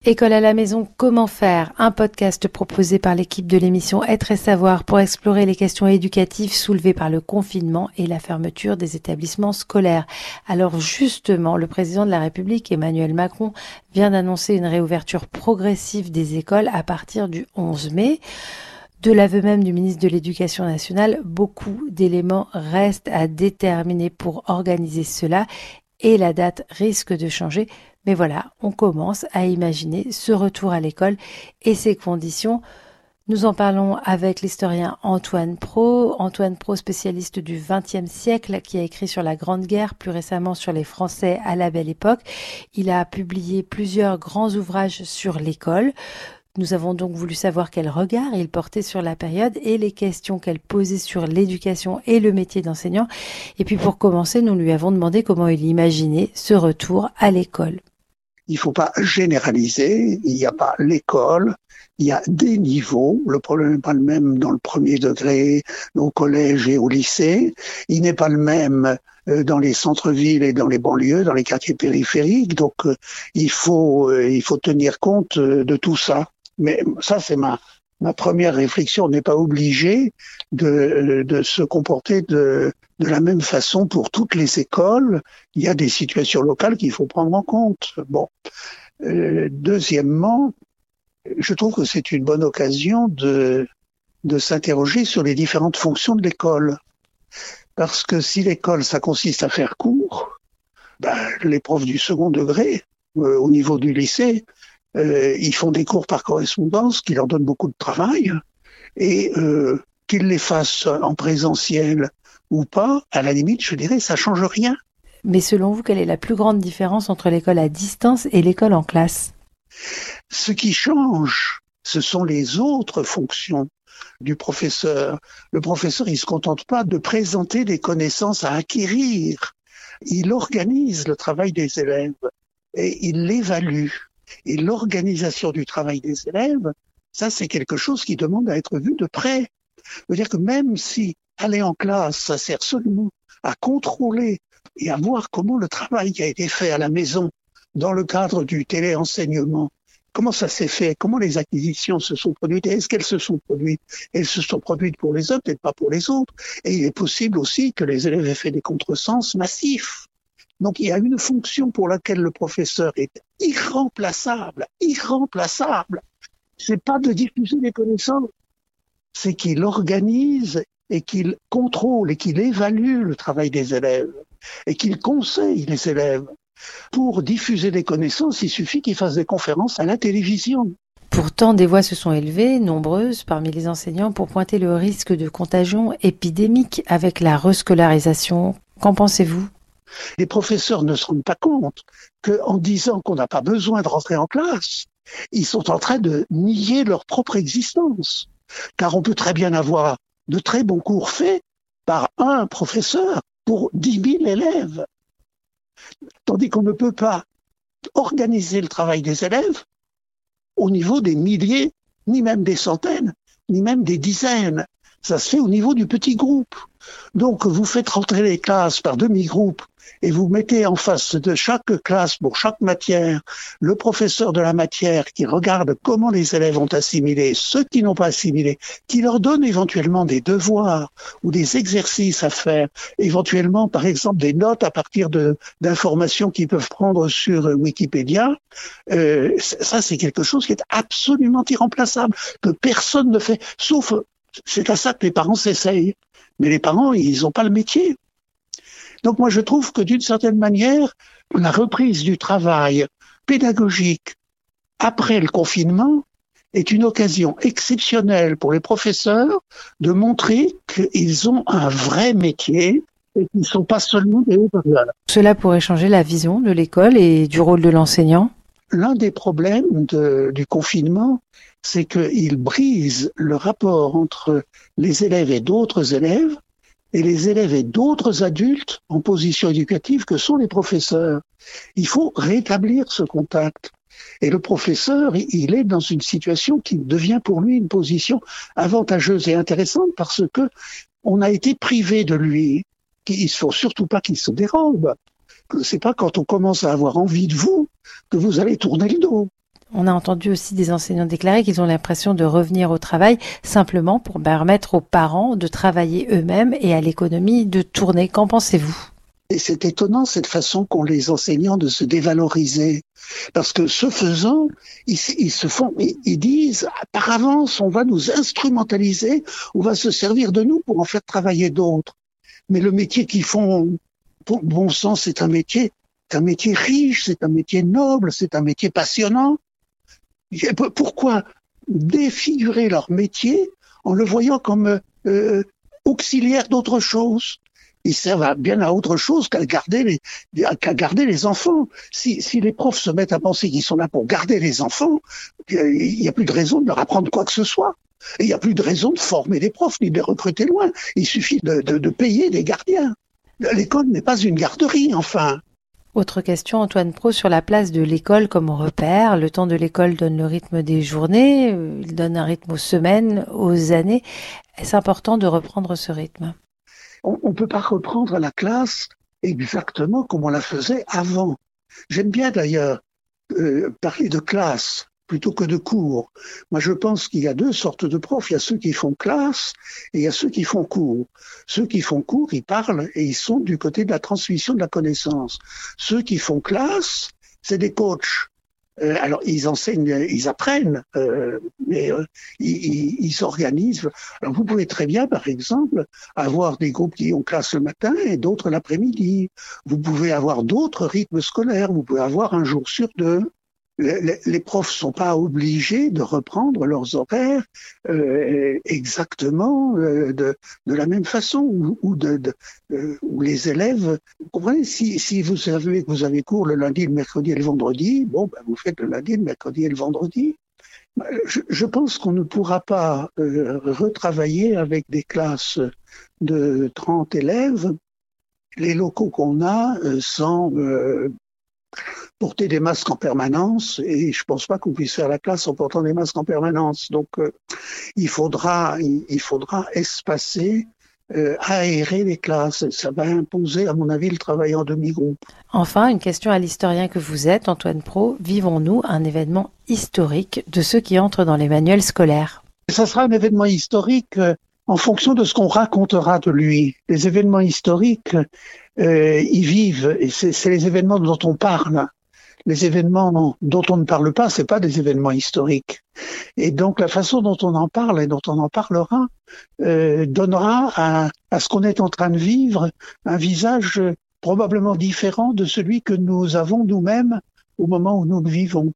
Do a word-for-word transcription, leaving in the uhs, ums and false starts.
École à la maison, comment faire? Un podcast proposé par l'équipe de l'émission Être et Savoir pour explorer les questions éducatives soulevées par le confinement et la fermeture des établissements scolaires. Alors justement, le président de la République, Emmanuel Macron, vient d'annoncer une réouverture progressive des écoles à partir du onze mai. De l'aveu même du ministre de l'Éducation nationale, beaucoup d'éléments restent à déterminer pour organiser cela et la date risque de changer. Mais voilà, on commence à imaginer ce retour à l'école et ses conditions. Nous en parlons avec l'historien Antoine Pro. Antoine Pro, spécialiste du vingtième siècle, qui a écrit sur la Grande Guerre, plus récemment sur les Français à la Belle Époque. Il a publié plusieurs grands ouvrages sur l'école. Nous avons donc voulu savoir quel regard il portait sur la période et les questions qu'elle posait sur l'éducation et le métier d'enseignant. Et puis pour commencer, nous lui avons demandé comment il imaginait ce retour à l'école. Il ne faut pas généraliser, il n'y a pas l'école, il y a des niveaux. Le problème n'est pas le même dans le premier degré, au collège et au lycée. Il n'est pas le même dans les centres-villes et dans les banlieues, dans les quartiers périphériques. Donc il faut, il faut tenir compte de tout ça. Mais ça, c'est ma, ma première réflexion. On n'est pas obligé de, de se comporter de, de la même façon pour toutes les écoles. Il y a des situations locales qu'il faut prendre en compte. Bon. Euh, deuxièmement, je trouve que c'est une bonne occasion de, de s'interroger sur les différentes fonctions de l'école. Parce que si l'école, ça consiste à faire cours, ben, les profs du second degré, euh, au niveau du lycée, Euh, ils font des cours par correspondance qui leur donnent beaucoup de travail et euh, qu'ils les fassent en présentiel ou pas, à la limite, je dirais, ça change rien. Mais selon vous, quelle est la plus grande différence entre l'école à distance et l'école en classe? Ce qui change, ce sont les autres fonctions du professeur. Le professeur, il se contente pas de présenter des connaissances à acquérir. Il organise le travail des élèves et il l'évalue. Et l'organisation du travail des élèves, ça c'est quelque chose qui demande à être vu de près. C'est-à-dire que même si aller en classe, ça sert seulement à contrôler et à voir comment le travail qui a été fait à la maison dans le cadre du téléenseignement, comment ça s'est fait, comment les acquisitions se sont produites, et est-ce qu'elles se sont produites? Elles se sont produites pour les uns, peut-être pas pour les autres. Et il est possible aussi que les élèves aient fait des contresens massifs. Donc, il y a une fonction pour laquelle le professeur est irremplaçable, irremplaçable. C'est pas de diffuser les connaissances, c'est qu'il organise et qu'il contrôle et qu'il évalue le travail des élèves et qu'il conseille les élèves. Pour diffuser des connaissances, il suffit qu'il fasse des conférences à la télévision. Pourtant, des voix se sont élevées, nombreuses, parmi les enseignants, pour pointer le risque de contagion épidémique avec la rescolarisation. Qu'en pensez-vous ? Les professeurs ne se rendent pas compte qu'en disant qu'on n'a pas besoin de rentrer en classe, ils sont en train de nier leur propre existence. Car on peut très bien avoir de très bons cours faits par un professeur pour dix mille élèves. Tandis qu'on ne peut pas organiser le travail des élèves au niveau des milliers, ni même des centaines, ni même des dizaines. Ça se fait au niveau du petit groupe. Donc, vous faites rentrer les classes par demi-groupe et vous mettez en face de chaque classe, pour chaque matière, le professeur de la matière qui regarde comment les élèves ont assimilé, ceux qui n'ont pas assimilé, qui leur donne éventuellement des devoirs ou des exercices à faire, éventuellement, par exemple, des notes à partir de, d'informations qu'ils peuvent prendre sur Wikipédia. Euh, ça, c'est quelque chose qui est absolument irremplaçable, que personne ne fait, sauf, c'est à ça que les parents s'essayent. Mais les parents, ils n'ont pas le métier. Donc moi, je trouve que d'une certaine manière, la reprise du travail pédagogique après le confinement est une occasion exceptionnelle pour les professeurs de montrer qu'ils ont un vrai métier et qu'ils ne sont pas seulement des hauts-parleurs. Cela pourrait changer la vision de l'école et du rôle de l'enseignant? L'un des problèmes de, du confinement, c'est qu'il brise le rapport entre les élèves et d'autres élèves, et les élèves et d'autres adultes en position éducative que sont les professeurs. Il faut rétablir ce contact. Et le professeur, il est dans une situation qui devient pour lui une position avantageuse et intéressante parce que on a été privé de lui. Il ne faut surtout pas qu'il se dérobe. C'est pas quand on commence à avoir envie de vous que vous allez tourner le dos. On a entendu aussi des enseignants déclarer qu'ils ont l'impression de revenir au travail simplement pour permettre aux parents de travailler eux-mêmes et à l'économie de tourner. Qu'en pensez-vous ? Et c'est étonnant cette façon qu'ont les enseignants de se dévaloriser. Parce que ce faisant, ils, ils se font, ils, ils disent, par avance, on va nous instrumentaliser, on va se servir de nous pour en faire travailler d'autres. Mais le métier qu'ils font, pour bon sens, c'est un métier, c'est un métier riche, c'est un métier noble, c'est un métier passionnant. Pourquoi défigurer leur métier en le voyant comme euh, auxiliaire d'autre chose ? Ils servent à, bien à autre chose qu'à garder les, qu'à garder les enfants. Si, si les profs se mettent à penser qu'ils sont là pour garder les enfants, il n'y a plus de raison de leur apprendre quoi que ce soit. Et il n'y a plus de raison de former des profs ni de les recruter loin. Il suffit de, de, de payer des gardiens. L'école n'est pas une garderie, enfin. Autre question, Antoine Pro, sur la place de l'école comme repère. Le temps de l'école donne le rythme des journées, il donne un rythme aux semaines, aux années. Est-ce important de reprendre ce rythme ? On ne peut pas reprendre la classe exactement comme on la faisait avant. J'aime bien d'ailleurs euh, parler de classe plutôt que de cours. Moi, je pense qu'il y a deux sortes de profs. Il y a ceux qui font classe et il y a ceux qui font cours. Ceux qui font cours, ils parlent et ils sont du côté de la transmission de la connaissance. Ceux qui font classe, c'est des coachs. Euh, alors, ils enseignent, ils apprennent, euh, mais euh, ils, ils organisent. Alors, vous pouvez très bien, par exemple, avoir des groupes qui ont classe le matin et d'autres l'après-midi. Vous pouvez avoir d'autres rythmes scolaires. Vous pouvez avoir un jour sur deux. Les, les profs sont pas obligés de reprendre leurs horaires euh, exactement euh, de, de la même façon ou, ou de, de euh, où les élèves, vous comprenez, si, si vous savez que vous avez cours le lundi, le mercredi et le vendredi, bon, ben vous faites le lundi, le mercredi et le vendredi. Je, je pense qu'on ne pourra pas euh, retravailler avec des classes de trente élèves les locaux qu'on a euh, sans euh, porter des masques en permanence, et je pense pas qu'on puisse faire la classe en portant des masques en permanence. Donc, euh, il faudra, il, il faudra espacer, euh, aérer les classes. Ça va imposer, à mon avis, le travail en demi-groupe. Enfin, une question à l'historien que vous êtes, Antoine Pro. Vivons-nous un événement historique de ceux qui entrent dans les manuels scolaires ? Ça sera un événement historique euh, en fonction de ce qu'on racontera de lui. Les événements historiques, euh, ils vivent, et c'est, c'est les événements dont on parle. Les événements dont on ne parle pas, c'est pas des événements historiques. Et donc la façon dont on en parle et dont on en parlera euh, donnera à, à ce qu'on est en train de vivre un visage probablement différent de celui que nous avons nous-mêmes au moment où nous le vivons.